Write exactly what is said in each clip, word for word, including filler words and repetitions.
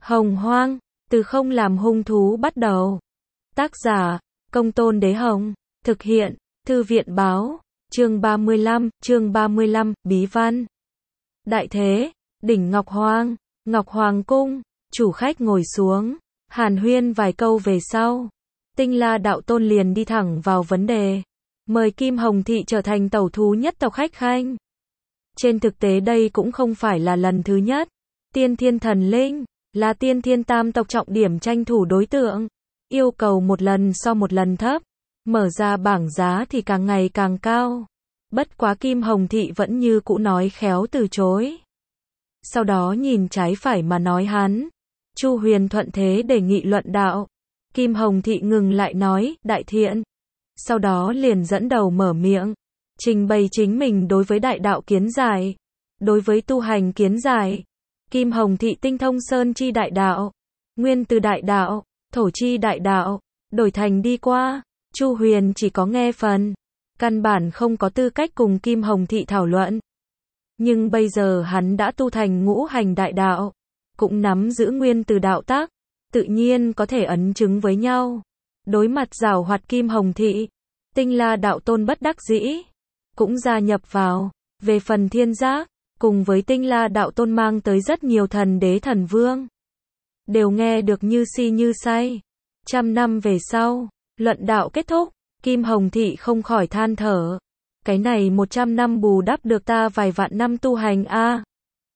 Hồng Hoang, từ không làm hung thú bắt đầu. Tác giả, Công Tôn Đế Hồng. Thực hiện, Thư viện Báo. Chương ba mươi lăm, chương ba mươi lăm, Bí văn. Đại thế, đỉnh Ngọc Hoang, Ngọc Hoàng cung, chủ khách ngồi xuống, hàn huyên vài câu về sau. Tinh La Đạo Tôn liền đi thẳng vào vấn đề, mời Kim Hồng Thị trở thành tẩu thú nhất tộc khách khanh. Trên thực tế đây cũng không phải là lần thứ nhất, Tiên Thiên Thần Linh là Tiên Thiên Tam tộc trọng điểm tranh thủ đối tượng, yêu cầu một lần so một lần thấp, mở ra bảng giá thì càng ngày càng cao. Bất quá Kim Hồng Thị vẫn như cũ nói khéo từ chối. Sau đó nhìn trái phải mà nói hắn. Chu Huyền thuận thế đề nghị luận đạo. Kim Hồng Thị ngừng lại nói, đại thiện. Sau đó liền dẫn đầu mở miệng, trình bày chính mình đối với đại đạo kiến giải. Đối với tu hành kiến giải, Kim Hồng Thị tinh thông sơn chi đại đạo, nguyên từ đại đạo, thổ chi đại đạo, đổi thành đi qua. Chu Huyền chỉ có nghe phần, căn bản không có tư cách cùng Kim Hồng Thị thảo luận. Nhưng bây giờ hắn đã tu thành ngũ hành đại đạo, cũng nắm giữ nguyên từ đạo tác, tự nhiên có thể ấn chứng với nhau. Đối mặt giảo hoạt Kim Hồng Thị, Tinh La Đạo Tôn bất đắc dĩ, cũng gia nhập vào. Về phần Thiên Giác, cùng với Tinh La Đạo Tôn mang tới rất nhiều thần đế thần vương, đều nghe được như si như say. Trăm năm về sau, luận đạo kết thúc, Kim Hồng Thị không khỏi than thở. Cái này một trăm năm bù đắp được ta vài vạn năm tu hành a. À.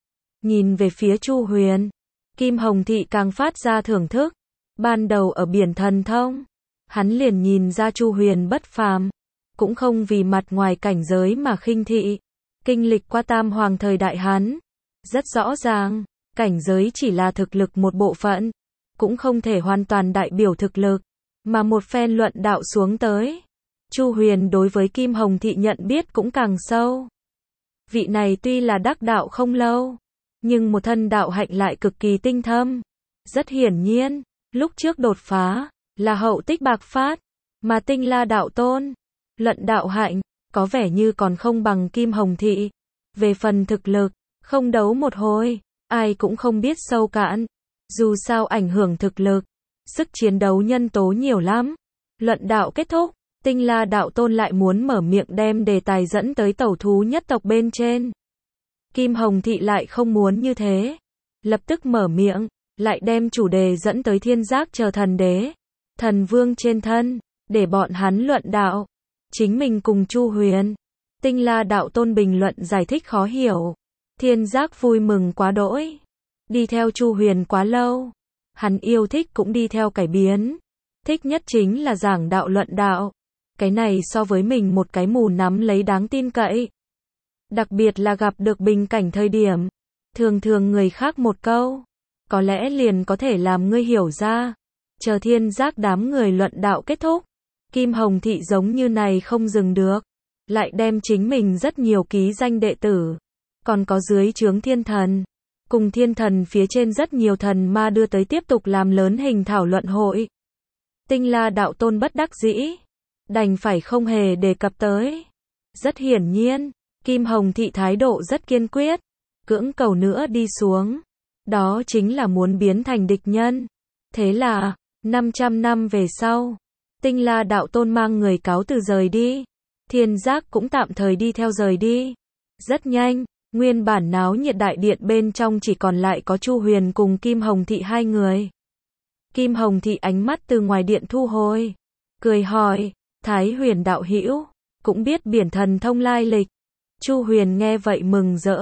Nhìn về phía Chu Huyền, Kim Hồng Thị càng phát ra thưởng thức. Ban đầu ở biển thần thông, hắn liền nhìn ra Chu Huyền bất phàm, cũng không vì mặt ngoài cảnh giới mà khinh thị. Kinh lịch qua tam hoàng thời đại hắn, rất rõ ràng, cảnh giới chỉ là thực lực một bộ phận, cũng không thể hoàn toàn đại biểu thực lực, mà một phen luận đạo xuống tới. Chu Huyền đối với Kim Hồng Thị nhận biết cũng càng sâu. Vị này tuy là đắc đạo không lâu, nhưng một thân đạo hạnh lại cực kỳ tinh thâm. Rất hiển nhiên, lúc trước đột phá, là hậu tích bạc phát, mà Tinh La Đạo Tôn, luận đạo hạnh, có vẻ như còn không bằng Kim Hồng Thị. Về phần thực lực, không đấu một hồi, ai cũng không biết sâu cạn. Dù sao ảnh hưởng thực lực, sức chiến đấu nhân tố nhiều lắm. Luận đạo kết thúc, Tinh La Đạo Tôn lại muốn mở miệng đem đề tài dẫn tới tẩu thú nhất tộc bên trên. Kim Hồng Thị lại không muốn như thế. Lập tức mở miệng, lại đem chủ đề dẫn tới Thiên Giác chờ thần đế, thần vương trên thân, để bọn hắn luận đạo. Chính mình cùng Chu Huyền, Tinh La Đạo Tôn bình luận giải thích khó hiểu. Thiên Giác vui mừng quá đỗi. Đi theo Chu Huyền quá lâu, hắn yêu thích cũng đi theo cải biến. Thích nhất chính là giảng đạo luận đạo. Cái này so với mình một cái mù nắm lấy đáng tin cậy. Đặc biệt là gặp được bình cảnh thời điểm, thường thường người khác một câu, có lẽ liền có thể làm ngươi hiểu ra. Chờ Thiên Giác đám người luận đạo kết thúc, Kim Hồng Thị giống như này không dừng được, lại đem chính mình rất nhiều ký danh đệ tử, còn có dưới trướng thiên thần, cùng thiên thần phía trên rất nhiều thần ma đưa tới tiếp tục làm lớn hình thảo luận hội. Tinh La Đạo Tôn bất đắc dĩ, đành phải không hề đề cập tới. Rất hiển nhiên, Kim Hồng Thị thái độ rất kiên quyết, cưỡng cầu nữa đi xuống, đó chính là muốn biến thành địch nhân. Thế là, năm trăm năm về sau, Tinh La Đạo Tôn mang người cáo từ rời đi, Thiên Giác cũng tạm thời đi theo rời đi. Rất nhanh, nguyên bản náo nhiệt đại điện bên trong chỉ còn lại có Chu Huyền cùng Kim Hồng Thị hai người. Kim Hồng Thị ánh mắt từ ngoài điện thu hồi, cười hỏi, Thái Huyền đạo hữu, cũng biết biển thần thông lai lịch. Chu Huyền nghe vậy mừng rỡ,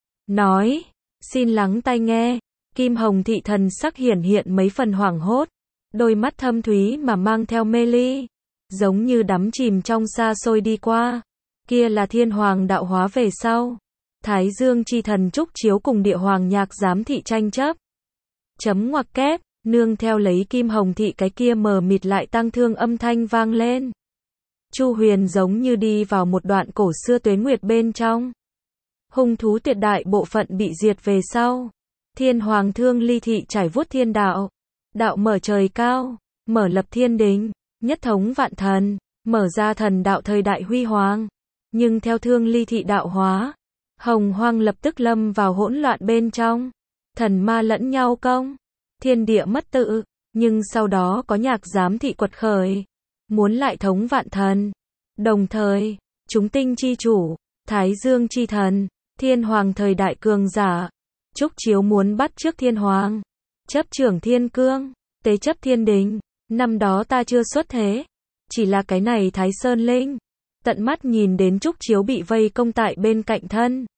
nói, xin lắng tai nghe. Kim Hồng Thị thần sắc hiển hiện mấy phần hoảng hốt, đôi mắt thâm thúy mà mang theo mê ly, giống như đắm chìm trong xa xôi đi qua. Kia là Thiên Hoàng đạo hóa về sau, Thái Dương chi thần trúc chiếu cùng Địa Hoàng nhạc giám thị tranh chấp. Chấm ngoặc kép, nương theo lấy Kim Hồng Thị cái kia mờ mịt lại tăng thương âm thanh vang lên. Chu Huyền giống như đi vào một đoạn cổ xưa tuế nguyệt bên trong. Hung thú tuyệt đại bộ phận bị diệt về sau, Thiên Hoàng thương ly thị trải vuốt thiên đạo, đạo mở trời cao, mở lập thiên đình, nhất thống vạn thần, mở ra thần đạo thời đại huy hoàng. Nhưng theo thương ly thị đạo hóa, Hồng Hoang lập tức lâm vào hỗn loạn bên trong, thần ma lẫn nhau công thiên địa mất tự, nhưng sau đó có nhạc giám thị quật khởi, muốn lại thống vạn thần. Đồng thời, chúng tinh chi chủ, Thái Dương chi thần, thiên hoàng thời đại cường giả, Trúc Chiếu muốn bắt trước thiên hoàng, chấp trưởng thiên cương, tế chấp thiên đình. Năm đó ta chưa xuất thế, chỉ là cái này Thái Sơn Linh, tận mắt nhìn đến Trúc Chiếu bị vây công tại bên cạnh thân.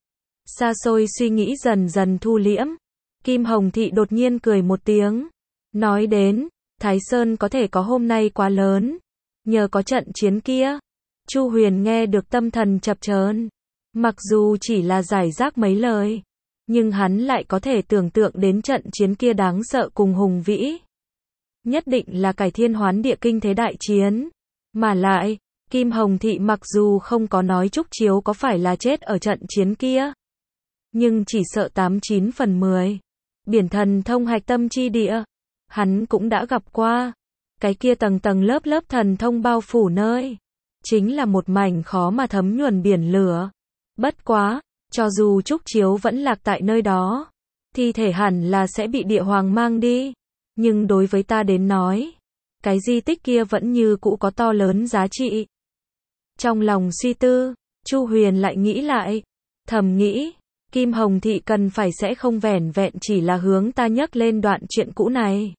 Xa xôi suy nghĩ dần dần thu liễm, Kim Hồng Thị đột nhiên cười một tiếng, nói đến, Thái Sơn có thể có hôm nay quá lớn, nhờ có trận chiến kia. Chu Huyền nghe được tâm thần chập chờn, mặc dù chỉ là giải rác mấy lời, nhưng hắn lại có thể tưởng tượng đến trận chiến kia đáng sợ cùng hùng vĩ. Nhất định là cải thiên hoán địa kinh thế đại chiến. Mà lại, Kim Hồng Thị mặc dù không có nói Trúc Chiếu có phải là chết ở trận chiến kia, nhưng chỉ sợ tám chín phần mười. Biển thần thông hạch tâm chi địa, hắn cũng đã gặp qua. Cái kia tầng tầng lớp lớp thần thông bao phủ nơi, chính là một mảnh khó mà thấm nhuần biển lửa. Bất quá, cho dù Trúc Chiếu vẫn lạc tại nơi đó, thi thể hẳn là sẽ bị địa hoàng mang đi. Nhưng đối với ta đến nói, cái di tích kia vẫn như cũ có to lớn giá trị. Trong lòng suy tư, Chu Huyền lại nghĩ lại, thầm nghĩ, Kim Hồng Thị cần phải sẽ không vẻn vẹn chỉ là hướng ta nhắc lên đoạn chuyện cũ này.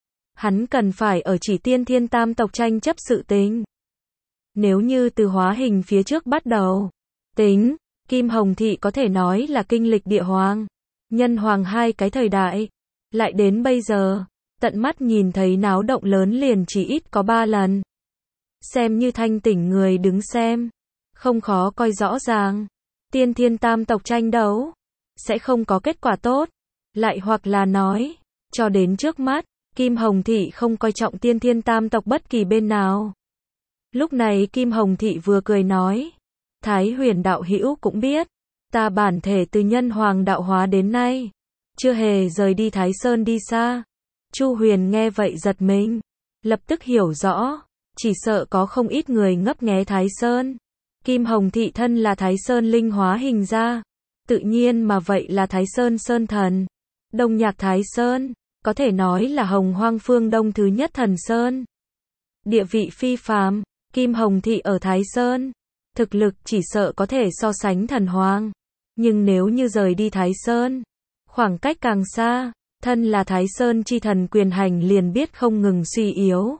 Hắn cần phải ở chỉ tiên thiên tam tộc tranh chấp sự tình. Nếu như từ hóa hình phía trước bắt đầu tính, Kim Hồng Thị có thể nói là kinh lịch địa hoàng, nhân hoàng hai cái thời đại. Lại đến bây giờ, tận mắt nhìn thấy náo động lớn liền chỉ ít có ba lần. Xem như thanh tỉnh người đứng xem, không khó coi rõ ràng. Tiên thiên tam tộc tranh đấu, sẽ không có kết quả tốt. Lại hoặc là nói, cho đến trước mắt, Kim Hồng Thị không coi trọng tiên thiên tam tộc bất kỳ bên nào. Lúc này Kim Hồng Thị vừa cười nói, Thái Huyền đạo hữu cũng biết, ta bản thể từ nhân hoàng đạo hóa đến nay, chưa hề rời đi Thái Sơn đi xa. Chu Huyền nghe vậy giật mình, lập tức hiểu rõ, chỉ sợ có không ít người ngấp nghé Thái Sơn. Kim Hồng Thị thân là Thái Sơn linh hóa hình ra, tự nhiên mà vậy là Thái Sơn Sơn thần. Đông Nhạc Thái Sơn, có thể nói là Hồng Hoang phương Đông thứ nhất thần Sơn. Địa vị phi phàm, Kim Hồng Thị ở Thái Sơn, thực lực chỉ sợ có thể so sánh thần Hoàng. Nhưng nếu như rời đi Thái Sơn, khoảng cách càng xa, thân là Thái Sơn chi thần quyền hành liền biết không ngừng suy yếu.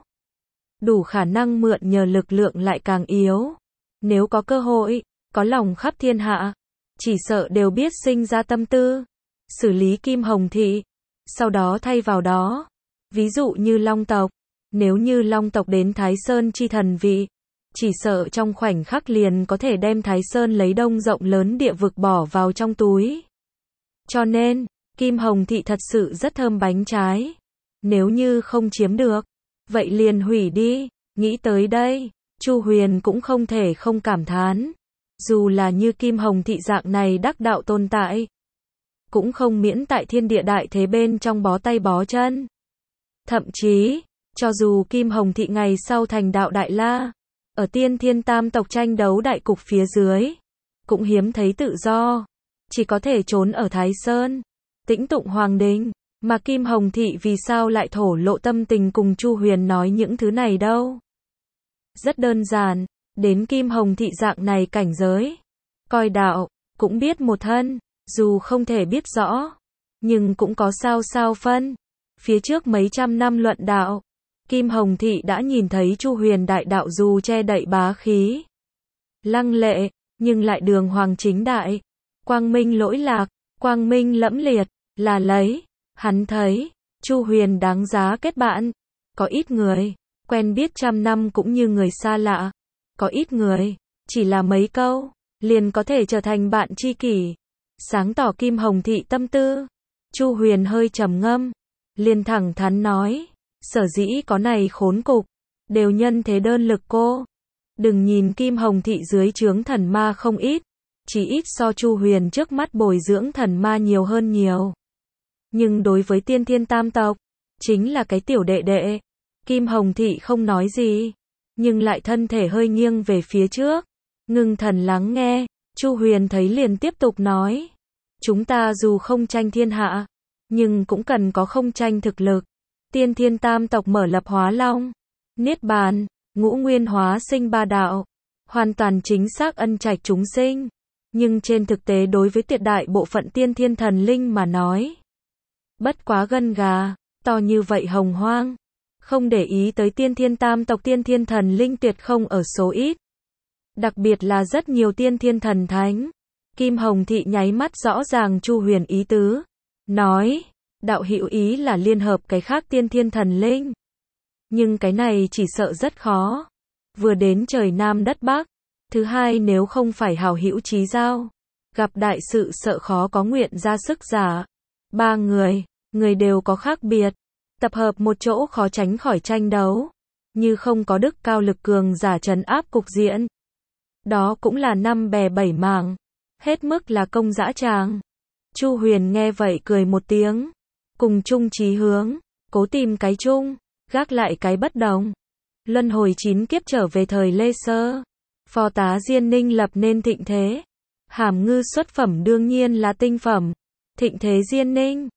Đủ khả năng mượn nhờ lực lượng lại càng yếu. Nếu có cơ hội, có lòng khắp thiên hạ, chỉ sợ đều biết sinh ra tâm tư, xử lý Kim Hồng Thị, sau đó thay vào đó. Ví dụ như Long tộc, nếu như Long tộc đến Thái Sơn chi thần vị, chỉ sợ trong khoảnh khắc liền có thể đem Thái Sơn lấy đông rộng lớn địa vực bỏ vào trong túi. Cho nên, Kim Hồng Thị thật sự rất thơm bánh trái. Nếu như không chiếm được, vậy liền hủy đi. Nghĩ tới đây, Chu Huyền cũng không thể không cảm thán. Dù là như Kim Hồng Thị dạng này đắc đạo tồn tại, cũng không miễn tại thiên địa đại thế bên trong bó tay bó chân. Thậm chí, cho dù Kim Hồng Thị ngày sau thành đạo đại la, ở tiên thiên tam tộc tranh đấu đại cục phía dưới, cũng hiếm thấy tự do, chỉ có thể trốn ở Thái Sơn, tĩnh tụng hoàng đình. Mà Kim Hồng Thị vì sao lại thổ lộ tâm tình cùng Chu Huyền nói những thứ này đâu? Rất đơn giản, đến Kim Hồng Thị dạng này cảnh giới, coi đạo, cũng biết một thân, dù không thể biết rõ, nhưng cũng có sao sao phân. Phía trước mấy trăm năm luận đạo, Kim Hồng Thị đã nhìn thấy Chu Huyền đại đạo dù che đậy bá khí, lăng lệ, nhưng lại đường hoàng chính đại, quang minh lỗi lạc, quang minh lẫm liệt, là lấy, hắn thấy, Chu Huyền đáng giá kết bạn. Có ít người, quen biết trăm năm cũng như người xa lạ. Có ít người, chỉ là mấy câu, liền có thể trở thành bạn tri kỷ. Sáng tỏ Kim Hồng Thị tâm tư. Chu Huyền hơi trầm ngâm, liền thẳng thắn nói, sở dĩ có này khốn cục, đều nhân thế đơn lực cô. Đừng nhìn Kim Hồng Thị dưới trướng thần ma không ít, chỉ ít so Chu Huyền trước mắt bồi dưỡng thần ma nhiều hơn nhiều. Nhưng đối với tiên thiên tam tộc, chính là cái tiểu đệ đệ. Kim Hồng Thị không nói gì, nhưng lại thân thể hơi nghiêng về phía trước, ngưng thần lắng nghe. Chu Huyền thấy liền tiếp tục nói, chúng ta dù không tranh thiên hạ, nhưng cũng cần có không tranh thực lực. Tiên thiên tam tộc mở lập hóa long, niết bàn, ngũ nguyên hóa sinh ba đạo, hoàn toàn chính xác ân trạch chúng sinh. Nhưng trên thực tế đối với tuyệt đại bộ phận tiên thiên thần linh mà nói, bất quá gân gà, to như vậy hồng hoang. Không để ý tới tiên thiên tam tộc tiên thiên thần linh tuyệt không ở số ít. Đặc biệt là rất nhiều tiên thiên thần thánh. Kim Hồng Thị nháy mắt rõ ràng Chu Huyền ý tứ. Nói, đạo hữu ý là liên hợp cái khác tiên thiên thần linh. Nhưng cái này chỉ sợ rất khó. Vừa đến trời Nam đất Bắc. Thứ hai nếu không phải hảo hữu chí giao. Gặp đại sự sợ khó có nguyện ra sức giả. Ba người, người đều có khác biệt. Tập hợp một chỗ khó tránh khỏi tranh đấu. Như không có đức cao lực cường giả trấn áp cục diện. Đó cũng là năm bè bảy mảng. Hết mức là công dã tràng. Chu Huyền nghe vậy cười một tiếng. Cùng chung chí hướng. Cố tìm cái chung. Gác lại cái bất đồng. Luân hồi chín kiếp trở về thời Lê Sơ. Phò tá Diên Ninh lập nên thịnh thế. Hàm ngư xuất phẩm đương nhiên là tinh phẩm. Thịnh thế Diên Ninh.